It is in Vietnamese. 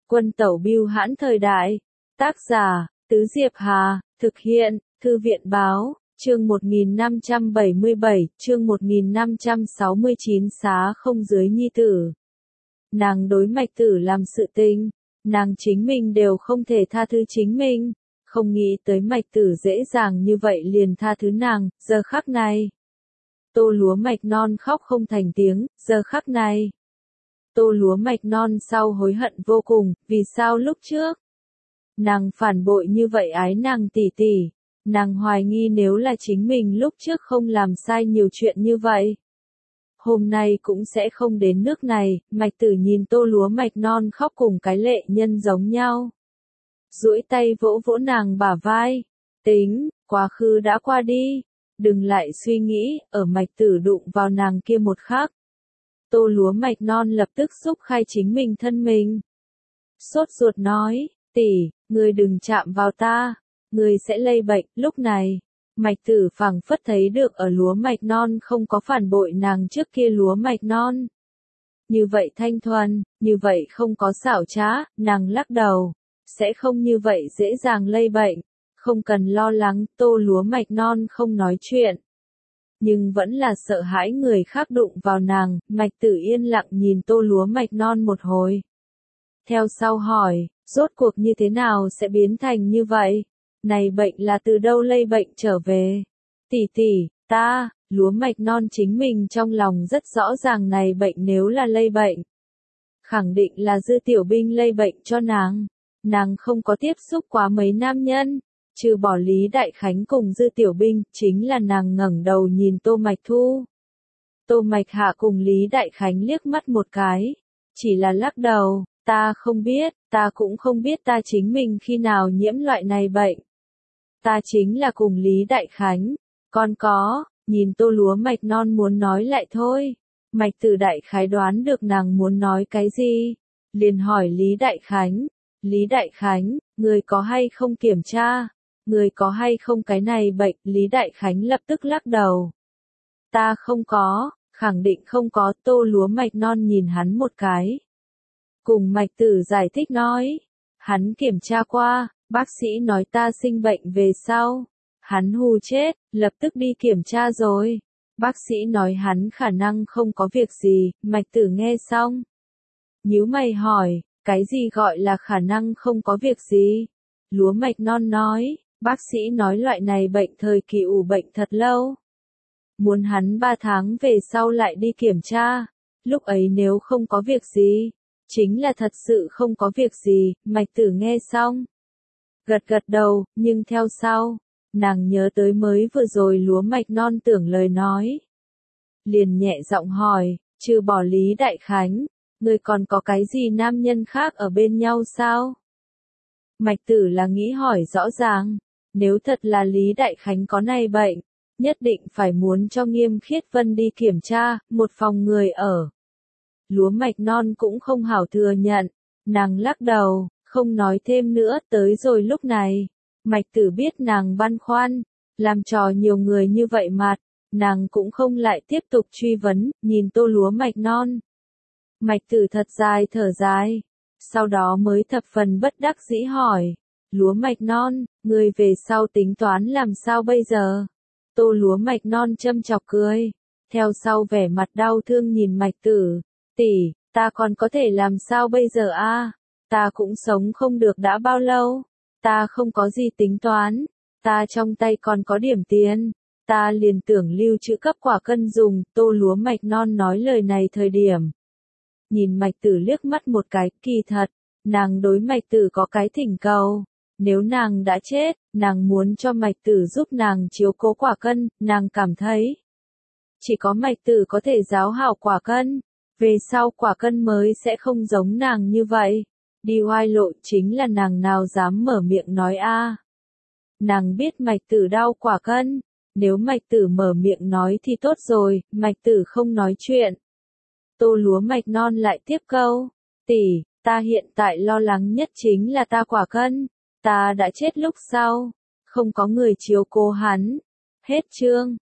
Quân tẩu bưu hãn thời đại. Tác giả, Tứ Diệp Hà, thực hiện, Thư viện báo, chương 1577, chương 1569 xá không dưới nhi tử. Nàng đối Mạch Tử làm sự tình, nàng chính mình đều không thể tha thứ chính mình, không nghĩ tới Mạch Tử dễ dàng như vậy liền tha thứ nàng, giờ khắc này. Tô lúa mạch non khóc không thành tiếng, giờ khắc này. Tô lúa mạch non sau hối hận vô cùng, vì sao lúc trước? Nàng phản bội như vậy ái nàng tỷ tỷ, nàng hoài nghi nếu là chính mình lúc trước không làm sai nhiều chuyện như vậy. Hôm nay cũng sẽ không đến nước này, Mạch Tử nhìn tô lúa mạch non khóc cùng cái lệ nhân giống nhau. Duỗi tay vỗ vỗ nàng bả vai, tính, quá khứ đã qua đi, đừng lại suy nghĩ, ở Mạch Tử đụng vào nàng kia một khắc. Tô lúa mạch non lập tức xúc khai chính mình thân mình. Sốt ruột nói, tỷ, ngươi đừng chạm vào ta, ngươi sẽ lây bệnh. Lúc này, Mạch Tử phảng phất thấy được ở lúa mạch non không có phản bội nàng trước kia lúa mạch non. Như vậy thanh thuần, như vậy không có xảo trá, nàng lắc đầu, sẽ không như vậy dễ dàng lây bệnh, không cần lo lắng. Tô lúa mạch non không nói chuyện, nhưng vẫn là sợ hãi người khác đụng vào nàng. Mạch Tử yên lặng nhìn tô lúa mạch non một hồi. Theo sau hỏi, rốt cuộc như thế nào sẽ biến thành như vậy? Này bệnh là từ đâu lây bệnh trở về? Tỷ tỷ, ta, lúa mạch non chính mình trong lòng rất rõ ràng này bệnh nếu là lây bệnh. Khẳng định là Dư Tiểu Binh lây bệnh cho nàng. Nàng không có tiếp xúc quá mấy nam nhân. Trừ bỏ Lý Đại Khánh cùng Dư Tiểu Binh, chính là nàng ngẩng đầu nhìn Tô Mạch Thu. Tô Mạch Hạ cùng Lý Đại Khánh liếc mắt một cái, chỉ là lắc đầu, ta không biết, ta cũng không biết ta chính mình khi nào nhiễm loại này bệnh. Ta chính là cùng Lý Đại Khánh, còn có, nhìn tô lúa mạch non muốn nói lại thôi. Mạch Tử đại khái đoán được nàng muốn nói cái gì, liền hỏi Lý Đại Khánh, Lý Đại Khánh, người có hay không kiểm tra? Người có hay không cái này bệnh? Lý Đại Khánh lập tức lắc đầu. Ta không có, khẳng định không có. Tô lúa mạch non nhìn hắn một cái. Cùng Mạch Tử giải thích nói. Hắn kiểm tra qua, bác sĩ nói ta sinh bệnh về sau. Hắn hù chết, lập tức đi kiểm tra rồi. Bác sĩ nói hắn khả năng không có việc gì. Mạch Tử nghe xong, nhíu mày hỏi, cái gì gọi là khả năng không có việc gì? Lúa mạch non nói. Bác sĩ nói loại này bệnh thời kỳ ủ bệnh thật lâu. Muốn hắn 3 tháng về sau lại đi kiểm tra. Lúc ấy nếu không có việc gì, chính là thật sự không có việc gì. Mạch Tử nghe xong, gật gật đầu, nhưng theo sau, nàng nhớ tới mới vừa rồi lúa mạch non tưởng lời nói. Liền nhẹ giọng hỏi, trừ bỏ Lý Đại Khánh, người còn có cái gì nam nhân khác ở bên nhau sao? Mạch Tử là nghĩ hỏi rõ ràng. Nếu thật là Lý Đại Khánh có này bệnh, nhất định phải muốn cho Nghiêm Khiết Vân đi kiểm tra, một phòng người ở. Lúa mạch non cũng không hảo thừa nhận, nàng lắc đầu, không nói thêm nữa. Tới rồi lúc này, Mạch Tử biết nàng băn khoăn, làm trò nhiều người như vậy mặt, nàng cũng không lại tiếp tục truy vấn, nhìn tô lúa mạch non. Mạch Tử thật dài thở dài, sau đó mới thập phần bất đắc dĩ hỏi. Lúa mạch non, người về sau tính toán làm sao bây giờ? Tô lúa mạch non châm chọc cười, theo sau vẻ mặt đau thương nhìn Mạch Tử, tỷ, ta còn có thể làm sao bây giờ a? Ta cũng sống không được đã bao lâu, ta không có gì tính toán, ta trong tay còn có điểm tiền, ta liền tưởng lưu trữ cấp quả cân dùng. Tô lúa mạch non nói lời này thời điểm, nhìn Mạch Tử liếc mắt một cái. Kỳ thật, nàng đối Mạch Tử có cái thỉnh cầu. Nếu nàng đã chết, nàng muốn cho Mạch Tử giúp nàng chiếu cố quả cân. Nàng cảm thấy chỉ có Mạch Tử có thể giáo hảo quả cân, về sau quả cân mới sẽ không giống nàng như vậy. Đi oai lộ chính là nàng nào dám mở miệng nói a. Nàng biết Mạch Tử đau quả cân, nếu Mạch Tử mở miệng nói thì tốt rồi. Mạch Tử không nói chuyện. Tô lúa mạch non lại tiếp câu, tỷ, ta hiện tại lo lắng nhất chính là ta quả cân. Ta đã chết lúc sau, không có người chiếu cố hắn. Hết chương.